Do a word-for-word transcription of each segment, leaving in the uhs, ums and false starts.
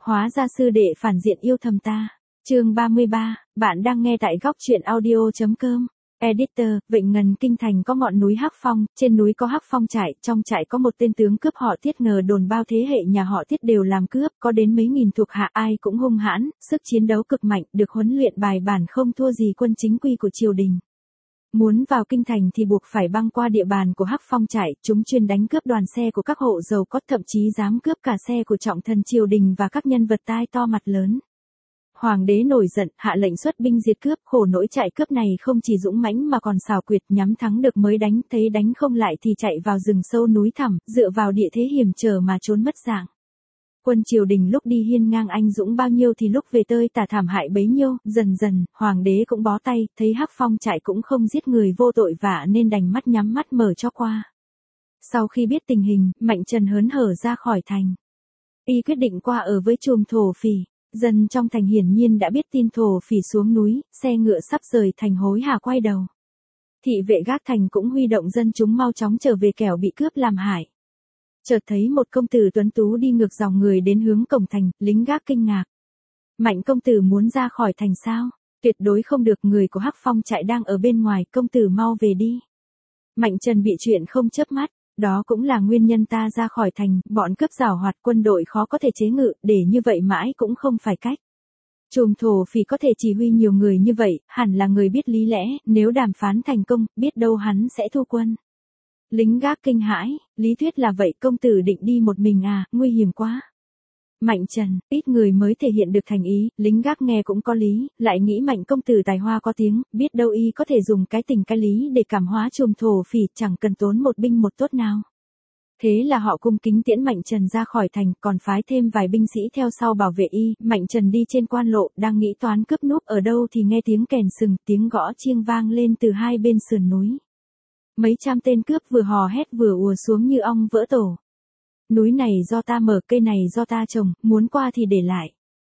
Hóa ra sư đệ phản diện yêu thầm ta. Chương ba mươi ba, bạn đang nghe tại góc truyện audio chấm com. Editor, Vịnh Ngần Kinh Thành có ngọn núi Hắc Phong, trên núi có Hắc Phong trại, trong trại có một tên tướng cướp họ Tiết, ngờ đồn bao thế hệ nhà họ Tiết đều làm cướp, có đến mấy nghìn thuộc hạ, ai cũng hung hãn, sức chiến đấu cực mạnh, được huấn luyện bài bản không thua gì quân chính quy của triều đình. Muốn vào kinh thành thì buộc phải băng qua địa bàn của Hắc Phong trại, chúng chuyên đánh cướp đoàn xe của các hộ giàu có, thậm chí dám cướp cả xe của trọng thần triều đình và các nhân vật tai to mặt lớn. Hoàng đế nổi giận, hạ lệnh xuất binh diệt cướp, khổ nỗi trại cướp này không chỉ dũng mãnh mà còn xảo quyệt, nhắm thắng được mới đánh, thấy đánh không lại thì chạy vào rừng sâu núi thẳm, dựa vào địa thế hiểm trở mà trốn mất dạng. Quân triều đình lúc đi hiên ngang anh dũng bao nhiêu thì lúc về tơi tả thảm hại bấy nhiêu, dần dần, hoàng đế cũng bó tay, thấy Hắc Phong trại cũng không giết người vô tội vạ nên đành mắt nhắm mắt mở cho qua. Sau khi biết tình hình, Mạnh Trần hớn hở ra khỏi thành. Y quyết định qua ở với trùm thổ phỉ. Dân trong thành hiển nhiên đã biết tin thổ phỉ xuống núi, xe ngựa sắp rời thành hối hả quay đầu. Thị vệ gác thành cũng huy động dân chúng mau chóng trở về kẻo bị cướp làm hại. Chợt thấy một công tử tuấn tú đi ngược dòng người đến hướng cổng thành, lính gác kinh ngạc. Mạnh công tử muốn ra khỏi thành sao? Tuyệt đối không được, người của Hắc Phong trại đang ở bên ngoài, công tử mau về đi. Mạnh Trần bị chuyện không chớp mắt. Đó cũng là nguyên nhân ta ra khỏi thành, bọn cướp giảo hoạt, quân đội khó có thể chế ngự, để như vậy mãi cũng không phải cách. Trùm thổ phỉ có thể chỉ huy nhiều người như vậy, hẳn là người biết lý lẽ, nếu đàm phán thành công, biết đâu hắn sẽ thu quân. Lính gác kinh hãi, lý thuyết là vậy, công tử định đi một mình à, nguy hiểm quá. Mạnh Trần, ít người mới thể hiện được thành ý, lính gác nghe cũng có lý, lại nghĩ Mạnh công tử tài hoa có tiếng, biết đâu y có thể dùng cái tình cái lý để cảm hóa trùm thổ phỉ, chẳng cần tốn một binh một tốt nào. Thế là họ cung kính tiễn Mạnh Trần ra khỏi thành, còn phái thêm vài binh sĩ theo sau bảo vệ y. Mạnh Trần đi trên quan lộ, đang nghĩ toán cướp núp ở đâu thì nghe tiếng kèn sừng, tiếng gõ chiêng vang lên từ hai bên sườn núi. Mấy trăm tên cướp vừa hò hét vừa ùa xuống như ong vỡ tổ. Núi này do ta mở, cây này do ta trồng, muốn qua thì để lại.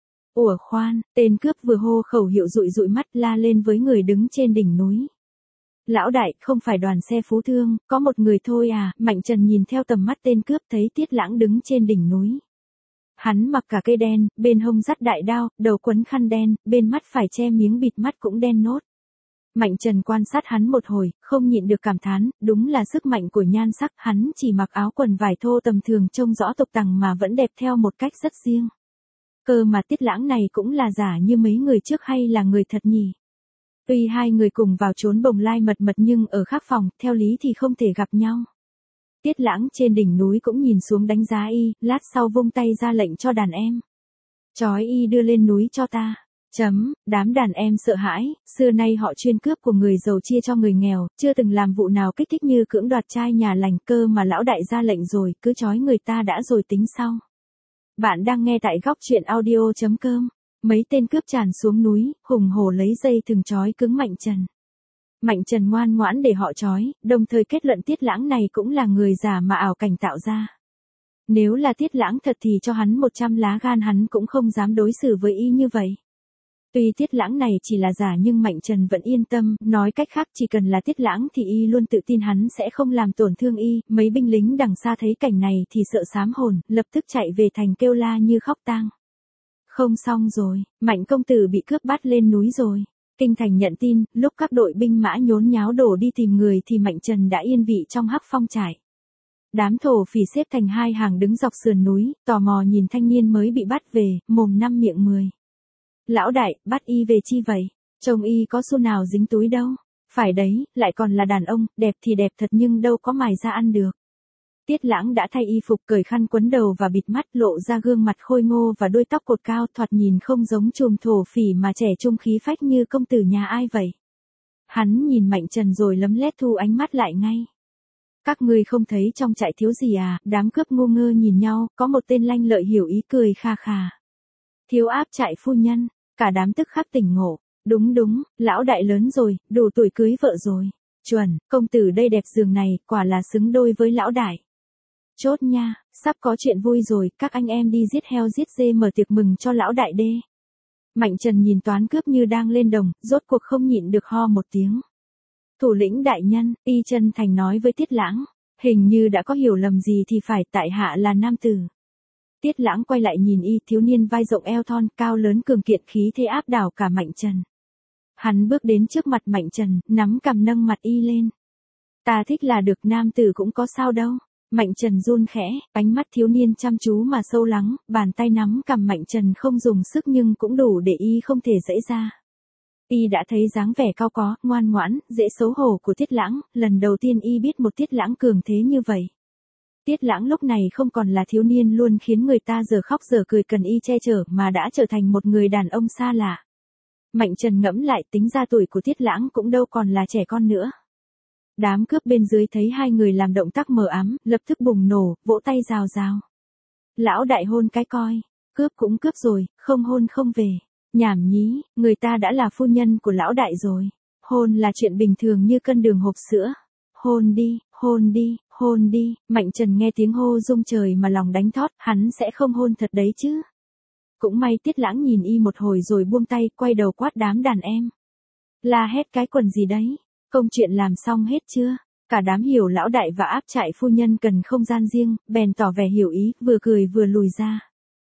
Ủa khoan, tên cướp vừa hô khẩu hiệu dụi dụi mắt la lên với người đứng trên đỉnh núi. Lão đại, không phải đoàn xe Phú Thương, có một người thôi à, Mạnh Trần nhìn theo tầm mắt tên cướp thấy Tiết Lãng đứng trên đỉnh núi. Hắn mặc cả cây đen, bên hông dắt đại đao, đầu quấn khăn đen, bên mắt phải che miếng bịt mắt cũng đen nốt. Mạnh Trần quan sát hắn một hồi, không nhịn được cảm thán, đúng là sức mạnh của nhan sắc, hắn chỉ mặc áo quần vải thô tầm thường trông rõ tục tằng mà vẫn đẹp theo một cách rất riêng. Cơ mà Tiết Lãng này cũng là giả như mấy người trước hay là người thật nhỉ? Tuy hai người cùng vào trốn bồng lai mật mật nhưng ở khác phòng, theo lý thì không thể gặp nhau. Tiết Lãng trên đỉnh núi cũng nhìn xuống đánh giá y, lát sau vung tay ra lệnh cho đàn em. Chói y đưa lên núi cho ta. Chấm, đám đàn em sợ hãi, xưa nay họ chuyên cướp của người giàu chia cho người nghèo, chưa từng làm vụ nào kích thích như cưỡng đoạt trai nhà lành, cơ mà lão đại ra lệnh rồi, cứ chói người ta đã rồi tính sau. Bạn đang nghe tại góc truyện audio chấm com. Mấy tên cướp tràn xuống núi, hùng hổ lấy dây thừng chói cứng Mạnh Trần. Mạnh Trần ngoan ngoãn để họ chói, đồng thời kết luận Tiết Lãng này cũng là người giả mà ảo cảnh tạo ra. Nếu là Tiết Lãng thật thì cho hắn một trăm lá gan hắn cũng không dám đối xử với y như vậy. Tuy Tiết Lãng này chỉ là giả nhưng Mạnh Trần vẫn yên tâm, nói cách khác chỉ cần là Tiết Lãng thì y luôn tự tin hắn sẽ không làm tổn thương y. Mấy binh lính đằng xa thấy cảnh này thì sợ sám hồn, lập tức chạy về thành kêu la như khóc tang. Không xong rồi, Mạnh công tử bị cướp bắt lên núi rồi. Kinh thành nhận tin, lúc các đội binh mã nhốn nháo đổ đi tìm người thì Mạnh Trần đã yên vị trong Hắc Phong trại. Đám thổ phỉ xếp thành hai hàng đứng dọc sườn núi, tò mò nhìn thanh niên mới bị bắt về, mồm năm miệng mười. Lão đại, bắt y về chi vậy? Trông y có xu nào dính túi đâu. Phải đấy, lại còn là đàn ông, đẹp thì đẹp thật nhưng đâu có mài ra ăn được. Tiết Lãng đã thay y phục, cởi khăn quấn đầu và bịt mắt, lộ ra gương mặt khôi ngô và đuôi tóc cột cao, thoạt nhìn không giống trùm thổ phỉ mà trẻ trung khí phách như công tử nhà ai vậy. Hắn nhìn Mạnh Trần rồi lấm lét thu ánh mắt lại ngay. Các ngươi không thấy trong trại thiếu gì à? Đám cướp ngu ngơ nhìn nhau, có một tên lanh lợi hiểu ý cười kha khà. Thiếu áp trại phu nhân, cả đám tức khắc tỉnh ngộ. Đúng đúng, lão đại lớn rồi, đủ tuổi cưới vợ rồi. Chuẩn, công tử đây đẹp giường này, quả là xứng đôi với lão đại. Chốt nha, sắp có chuyện vui rồi, các anh em đi giết heo giết dê mở tiệc mừng cho lão đại đê. Mạnh Trần nhìn toán cướp như đang lên đồng, rốt cuộc không nhịn được ho một tiếng. Thủ lĩnh đại nhân, y chân thành nói với Tiết Lãng, hình như đã có hiểu lầm gì thì phải, tại hạ là nam tử. Tiết Lãng quay lại nhìn y, thiếu niên vai rộng eo thon, cao lớn cường kiện khí thế áp đảo cả Mạnh Trần. Hắn bước đến trước mặt Mạnh Trần, nắm cằm nâng mặt y lên. Ta thích là được, nam tử cũng có sao đâu. Mạnh Trần run khẽ, ánh mắt thiếu niên chăm chú mà sâu lắng, bàn tay nắm cằm Mạnh Trần không dùng sức nhưng cũng đủ để y không thể giãy ra. Y đã thấy dáng vẻ cao có, ngoan ngoãn, dễ xấu hổ của Tiết Lãng, lần đầu tiên y biết một Tiết Lãng cường thế như vậy. Tiết Lãng lúc này không còn là thiếu niên luôn khiến người ta giờ khóc giờ cười cần y che chở mà đã trở thành một người đàn ông xa lạ. Mạnh Trần ngẫm lại tính ra tuổi của Tiết Lãng cũng đâu còn là trẻ con nữa. Đám cướp bên dưới thấy hai người làm động tác mờ ám, lập tức bùng nổ, vỗ tay rào rào. Lão đại hôn cái coi, cướp cũng cướp rồi, không hôn không về. Nhảm nhí, người ta đã là phu nhân của lão đại rồi. Hôn là chuyện bình thường như cân đường hộp sữa. Hôn đi, hôn đi, hôn đi. Mạnh Trần nghe tiếng hô rung trời mà lòng đánh thót, hắn sẽ không hôn thật đấy chứ. Cũng may Tiết Lãng nhìn y một hồi rồi buông tay, quay đầu quát đám đàn em. La hét cái quần gì đấy? Công chuyện làm xong hết chưa? Cả đám hiểu lão đại và áp trại phu nhân cần không gian riêng, bèn tỏ vẻ hiểu ý, vừa cười vừa lùi ra.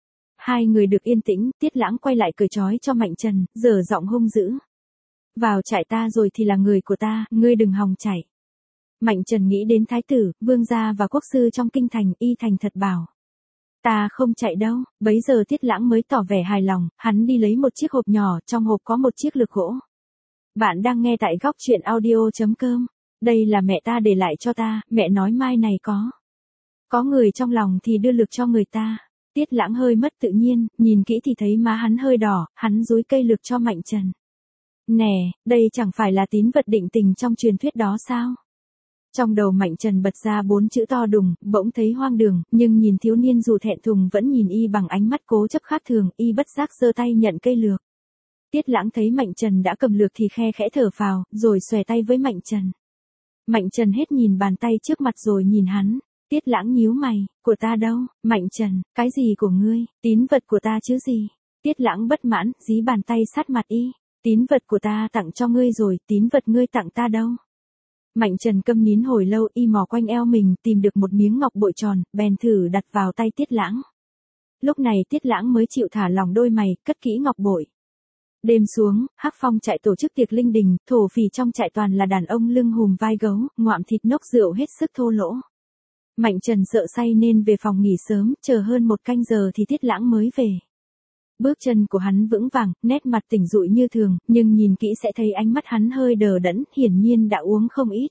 Hai người được yên tĩnh, Tiết Lãng quay lại cười trói cho Mạnh Trần, giở giọng hung dữ. Vào trại ta rồi thì là người của ta, ngươi đừng hòng chạy. Mạnh Trần nghĩ đến thái tử, vương gia và quốc sư trong kinh thành, y thành thật bảo. Ta không chạy đâu, bấy giờ Tiết Lãng mới tỏ vẻ hài lòng, hắn đi lấy một chiếc hộp nhỏ, trong hộp có một chiếc lược gỗ. Bạn đang nghe tại góc truyện audio chấm com. Đây là mẹ ta để lại cho ta, mẹ nói mai này có. Có người trong lòng thì đưa lược cho người ta. Tiết Lãng hơi mất tự nhiên, nhìn kỹ thì thấy má hắn hơi đỏ, hắn dúi cây lược cho Mạnh Trần. Nè, đây chẳng phải là tín vật định tình trong truyền thuyết đó sao? Trong đầu Mạnh Trần bật ra bốn chữ to đùng, bỗng thấy hoang đường, nhưng nhìn thiếu niên dù thẹn thùng vẫn nhìn y bằng ánh mắt cố chấp khác thường, y bất giác giơ tay nhận cây lược. Tiết Lãng thấy Mạnh Trần đã cầm lược thì khe khẽ thở phào, rồi xòe tay với Mạnh Trần. Mạnh Trần hết nhìn bàn tay trước mặt rồi nhìn hắn. Tiết Lãng nhíu mày, của ta đâu? Mạnh Trần, cái gì của ngươi? Tín vật của ta chứ gì? Tiết Lãng bất mãn, dí bàn tay sát mặt y. Tín vật của ta tặng cho ngươi rồi, tín vật ngươi tặng ta đâu? Mạnh Trần câm nín hồi lâu, y mò quanh eo mình tìm được một miếng ngọc bội tròn, bèn thử đặt vào tay Tiết Lãng. Lúc này Tiết Lãng mới chịu thả lỏng đôi mày, cất kỹ ngọc bội. Đêm xuống, Hắc Phong trại tổ chức tiệc linh đình, thổ phỉ trong trại toàn là đàn ông lưng hùm vai gấu, ngoạm thịt nốc rượu hết sức thô lỗ. Mạnh Trần sợ say nên về phòng nghỉ sớm, chờ hơn một canh giờ thì Tiết Lãng mới về. Bước chân của hắn vững vàng, nét mặt tỉnh rụi như thường, nhưng nhìn kỹ sẽ thấy ánh mắt hắn hơi đờ đẫn, hiển nhiên đã uống không ít.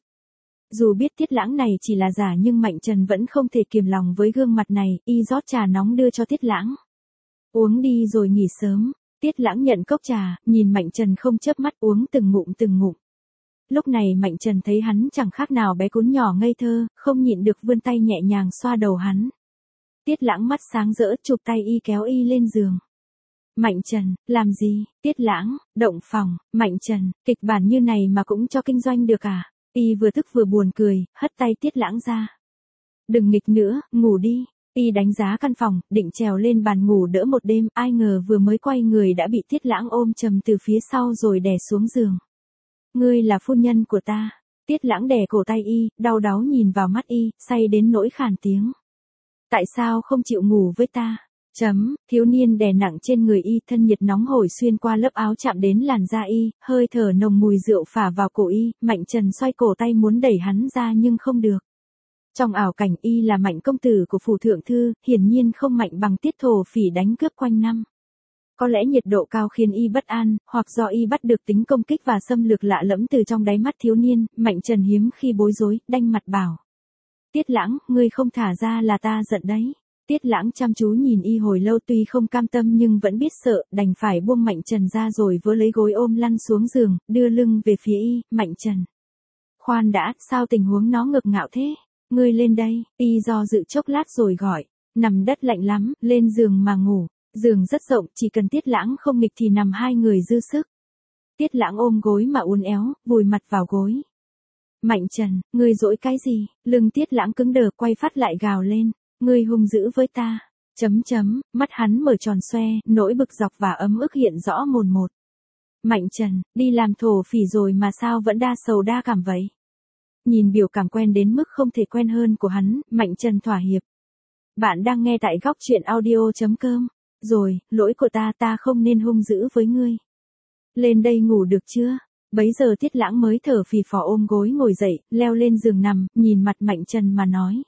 Dù biết Tiết Lãng này chỉ là giả nhưng Mạnh Trần vẫn không thể kiềm lòng với gương mặt này, y rót trà nóng đưa cho Tiết Lãng. Uống đi rồi nghỉ sớm. Tiết Lãng nhận cốc trà, nhìn Mạnh Trần không chớp mắt uống từng ngụm từng ngụm. Lúc này Mạnh Trần thấy hắn chẳng khác nào bé cún nhỏ ngây thơ, không nhịn được vươn tay nhẹ nhàng xoa đầu hắn. Tiết Lãng mắt sáng rỡ chụp tay y kéo y lên giường. Mạnh Trần, làm gì? Tiết Lãng, động phòng. Mạnh Trần, kịch bản như này mà cũng cho kinh doanh được à? Y vừa tức vừa buồn cười, hất tay Tiết Lãng ra. Đừng nghịch nữa, ngủ đi. Y đánh giá căn phòng, định trèo lên bàn ngủ đỡ một đêm, ai ngờ vừa mới quay người đã bị Tiết Lãng ôm chầm từ phía sau rồi đè xuống giường. Ngươi là phu nhân của ta. Tiết Lãng đè cổ tay y, đau đáu nhìn vào mắt y, say đến nỗi khàn tiếng. Tại sao không chịu ngủ với ta? Chấm, thiếu niên đè nặng trên người y, thân nhiệt nóng hổi xuyên qua lớp áo chạm đến làn da y, hơi thở nồng mùi rượu phả vào cổ y, Mạnh Trần xoay cổ tay muốn đẩy hắn ra nhưng không được. Trong ảo cảnh y là Mạnh công tử của phủ thượng thư, hiển nhiên không mạnh bằng Tiết thổ phỉ đánh cướp quanh năm. Có lẽ nhiệt độ cao khiến y bất an, hoặc do y bắt được tính công kích và xâm lược lạ lẫm từ trong đáy mắt thiếu niên, Mạnh Trần hiếm khi bối rối, đanh mặt bảo. Tiết Lãng, ngươi không thả ra là ta giận đấy. Tiết Lãng chăm chú nhìn y hồi lâu tuy không cam tâm nhưng vẫn biết sợ, đành phải buông Mạnh Trần ra rồi vớ lấy gối ôm lăn xuống giường, đưa lưng về phía y. Mạnh Trần. Khoan đã, sao tình huống nó ngược ngạo thế? Ngươi lên đây, y do dự chốc lát rồi gọi. Nằm đất lạnh lắm, lên giường mà ngủ. Giường rất rộng, chỉ cần Tiết Lãng không nghịch thì nằm hai người dư sức. Tiết Lãng ôm gối mà uốn éo, vùi mặt vào gối. Mạnh Trần, ngươi dỗi cái gì? Lưng Tiết Lãng cứng đờ quay phát lại gào lên. Ngươi hung dữ với ta. Chấm chấm, mắt hắn mở tròn xoe, nỗi bực dọc và ấm ức hiện rõ mồn một. Mạnh Trần, đi làm thổ phỉ rồi mà sao vẫn đa sầu đa cảm vậy? Nhìn biểu cảm quen đến mức không thể quen hơn của hắn, Mạnh Trần thỏa hiệp. Bạn đang nghe tại góc chuyện audio chấm com. Rồi, lỗi của ta, ta không nên hung dữ với ngươi. Lên đây ngủ được chưa? Bấy giờ Tiết Lãng mới thở phì phò ôm gối ngồi dậy, leo lên giường nằm, nhìn mặt Mạnh Trần mà nói.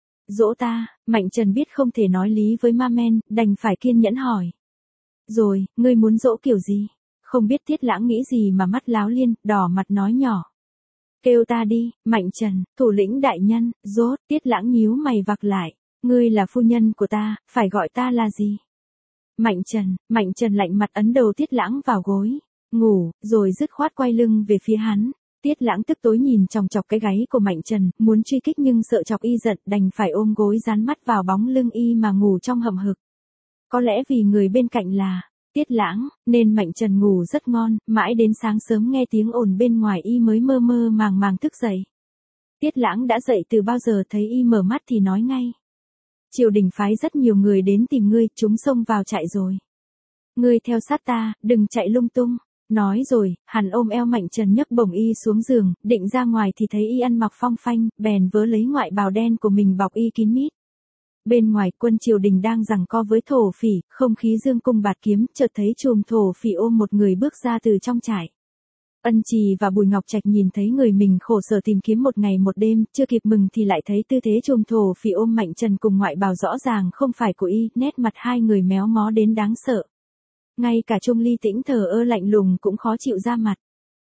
Dỗ ta. Mạnh Trần biết không thể nói lý với ma men, đành phải kiên nhẫn hỏi. Rồi, ngươi muốn dỗ kiểu gì? Không biết Tiết Lãng nghĩ gì mà mắt láo liên, đỏ mặt nói nhỏ. Kêu ta đi. Mạnh Trần, thủ lĩnh đại nhân. Rốt. Tiết Lãng nhíu mày vặc lại. Ngươi là phu nhân của ta, phải gọi ta là gì? Mạnh Trần. Mạnh Trần lạnh mặt ấn đầu Tiết Lãng vào gối. Ngủ, rồi dứt khoát quay lưng về phía hắn. Tiết Lãng tức tối nhìn chòng chọc cái gáy của Mạnh Trần, muốn truy kích nhưng sợ chọc y giận, đành phải ôm gối dán mắt vào bóng lưng y mà ngủ trong hậm hực. Có lẽ vì người bên cạnh là Tiết Lãng, nên Mạnh Trần ngủ rất ngon, mãi đến sáng sớm nghe tiếng ồn bên ngoài y mới mơ mơ màng màng thức dậy. Tiết Lãng đã dậy từ bao giờ, thấy y mở mắt thì nói ngay. Triều đình phái rất nhiều người đến tìm ngươi, chúng xông vào trại rồi. Ngươi theo sát ta, đừng chạy lung tung. Nói rồi, hắn ôm eo Mạnh Trần nhấc bổng y xuống giường, định ra ngoài thì thấy y ăn mặc phong phanh, bèn vớ lấy ngoại bào đen của mình bọc y kín mít. Bên ngoài quân triều đình đang giằng co với thổ phỉ, không khí dương cung bạt kiếm, chợt thấy chùm thổ phỉ ôm một người bước ra từ trong trại. Ân Trì và Bùi Ngọc Trạch nhìn thấy người mình khổ sở tìm kiếm một ngày một đêm, chưa kịp mừng thì lại thấy tư thế chùm thổ phỉ ôm Mạnh Trần cùng ngoại bào rõ ràng không phải của y, nét mặt hai người méo mó đến đáng sợ. Ngay cả Trung Ly Tĩnh thờ ơ lạnh lùng cũng khó chịu ra mặt.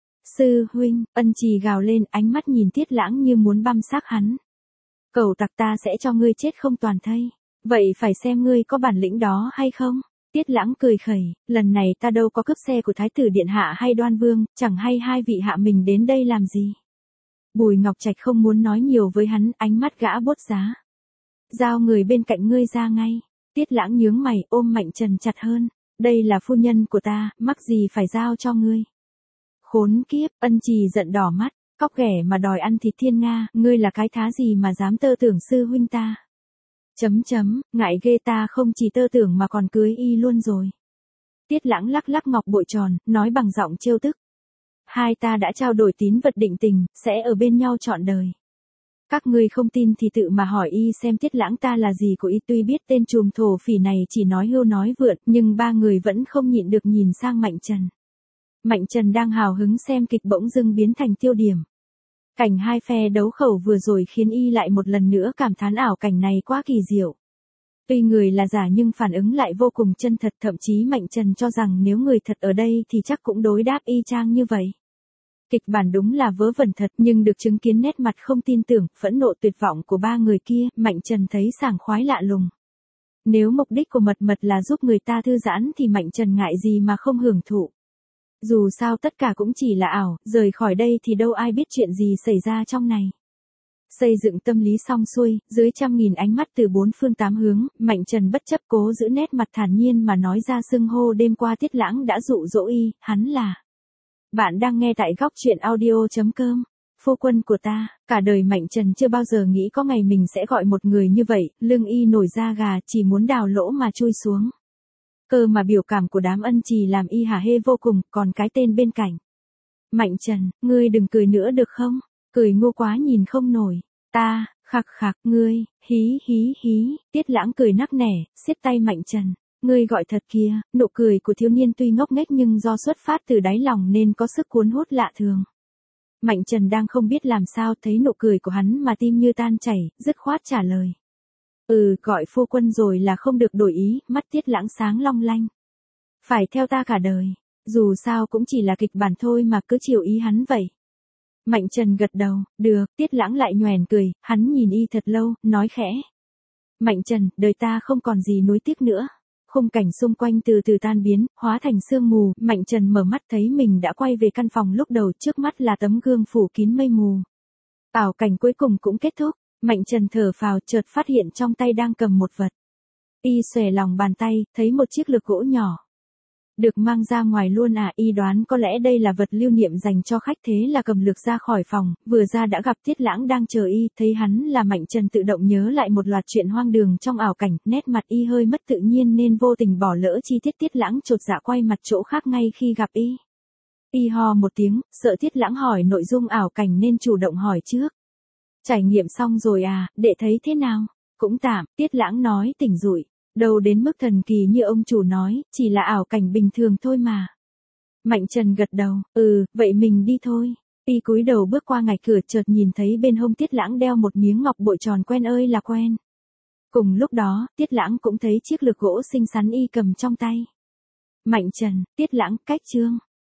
Sư huynh. Ân Trì gào lên, ánh mắt nhìn Tiết Lãng như muốn băm xác hắn. Cẩu tặc, ta sẽ cho ngươi chết không toàn thây. Vậy phải xem ngươi có bản lĩnh đó hay không? Tiết Lãng cười khẩy, lần này ta đâu có cướp xe của Thái tử Điện Hạ hay Đoan Vương, chẳng hay hai vị hạ mình đến đây làm gì. Bùi Ngọc Trạch không muốn nói nhiều với hắn, ánh mắt gã bốt giá. Giao người bên cạnh ngươi ra ngay. Tiết Lãng nhướng mày, ôm Mạnh Trần chặt hơn. Đây là phu nhân của ta, mắc gì phải giao cho ngươi. Khốn kiếp. Ân Trì giận đỏ mắt, cóc ghẻ mà đòi ăn thịt thiên nga, ngươi là cái thá gì mà dám tơ tưởng sư huynh ta. Chấm chấm, ngại ghê, ta không chỉ tơ tưởng mà còn cưới y luôn rồi. Tiết Lãng lắc lắc ngọc bội tròn, nói bằng giọng trêu tức. Hai ta đã trao đổi tín vật định tình, sẽ ở bên nhau trọn đời. Các ngươi không tin thì tự mà hỏi y xem Tiết Lãng ta là gì của y. Tuy biết tên trùm thổ phỉ này chỉ nói hưu nói vượn, nhưng ba người vẫn không nhịn được nhìn sang Mạnh Trần. Mạnh Trần đang hào hứng xem kịch bỗng dưng biến thành tiêu điểm. Cảnh hai phe đấu khẩu vừa rồi khiến y lại một lần nữa cảm thán ảo cảnh này quá kỳ diệu. Tuy người là giả nhưng phản ứng lại vô cùng chân thật, thậm chí Mạnh Trần cho rằng nếu người thật ở đây thì chắc cũng đối đáp y chang như vậy. Kịch bản đúng là vớ vẩn thật, nhưng được chứng kiến nét mặt không tin tưởng, phẫn nộ tuyệt vọng của ba người kia, Mạnh Trần thấy sảng khoái lạ lùng. Nếu mục đích của mật mật là giúp người ta thư giãn thì Mạnh Trần ngại gì mà không hưởng thụ. Dù sao tất cả cũng chỉ là ảo, rời khỏi đây thì đâu ai biết chuyện gì xảy ra trong này. Xây dựng tâm lý xong xuôi, dưới trăm nghìn ánh mắt từ bốn phương tám hướng, Mạnh Trần bất chấp cố giữ nét mặt thản nhiên mà nói ra xưng hô đêm qua Tiết Lãng đã dụ dỗ y, hắn là. Bạn đang nghe tại góc chuyện audio chấm com. Phu quân của ta. Cả đời Mạnh Trần chưa bao giờ nghĩ có ngày mình sẽ gọi một người như vậy, lưng y nổi da gà, chỉ muốn đào lỗ mà chui xuống. Cơ mà biểu cảm của đám Ân Trì làm y hả hê vô cùng, còn cái tên bên cạnh. Mạnh Trần, ngươi đừng cười nữa được không? Cười ngu quá nhìn không nổi. Ta, khạc khạc, ngươi, hí hí hí. Tiết Lãng cười nắc nẻ, siết tay Mạnh Trần. Ngươi gọi thật kìa. Nụ cười của thiếu niên tuy ngốc nghếch nhưng do xuất phát từ đáy lòng nên có sức cuốn hút lạ thường. Mạnh Trần đang không biết làm sao, thấy nụ cười của hắn mà tim như tan chảy, dứt khoát trả lời. Ừ, gọi phu quân rồi là không được đổi ý. Mắt Tiết Lãng sáng long lanh. Phải theo ta cả đời. Dù sao cũng chỉ là kịch bản thôi mà, cứ chiều ý hắn vậy. Mạnh Trần gật đầu. Được. Tiết Lãng lại nhoẻn cười, hắn nhìn y thật lâu, nói khẽ. Mạnh Trần, đời ta không còn gì nuối tiếc nữa. Khung cảnh xung quanh từ từ tan biến, hóa thành sương mù. Mạnh Trần mở mắt thấy mình đã quay về căn phòng lúc đầu, trước mắt là tấm gương phủ kín mây mù. Ảo cảnh cuối cùng cũng kết thúc. Mạnh Trần thở phào, chợt phát hiện trong tay đang cầm một vật. Y xòe lòng bàn tay, thấy một chiếc lược gỗ nhỏ. Được mang ra ngoài luôn à? Y đoán có lẽ đây là vật lưu niệm dành cho khách, thế là cầm lược ra khỏi phòng, vừa ra đã gặp Tiết Lãng đang chờ y, thấy hắn là Mạnh Trần tự động nhớ lại một loạt chuyện hoang đường trong ảo cảnh, nét mặt y hơi mất tự nhiên nên vô tình bỏ lỡ chi tiết. Tiết Lãng chột dạ quay mặt chỗ khác ngay khi gặp y. Y ho một tiếng, sợ Tiết Lãng hỏi nội dung ảo cảnh nên chủ động hỏi trước. Trải nghiệm xong rồi à, đệ thấy thế nào? Cũng tạm, Tiết Lãng nói tỉnh rụi. Đâu đến mức thần kỳ như ông chủ nói, chỉ là ảo cảnh bình thường thôi mà. Mạnh Trần gật đầu, ừ, vậy mình đi thôi. Y cúi đầu bước qua ngạch cửa chợt nhìn thấy bên hông Tiết Lãng đeo một miếng ngọc bội tròn quen ơi là quen. Cùng lúc đó, Tiết Lãng cũng thấy chiếc lược gỗ xinh xắn y cầm trong tay. Mạnh Trần, Tiết Lãng, cách chương.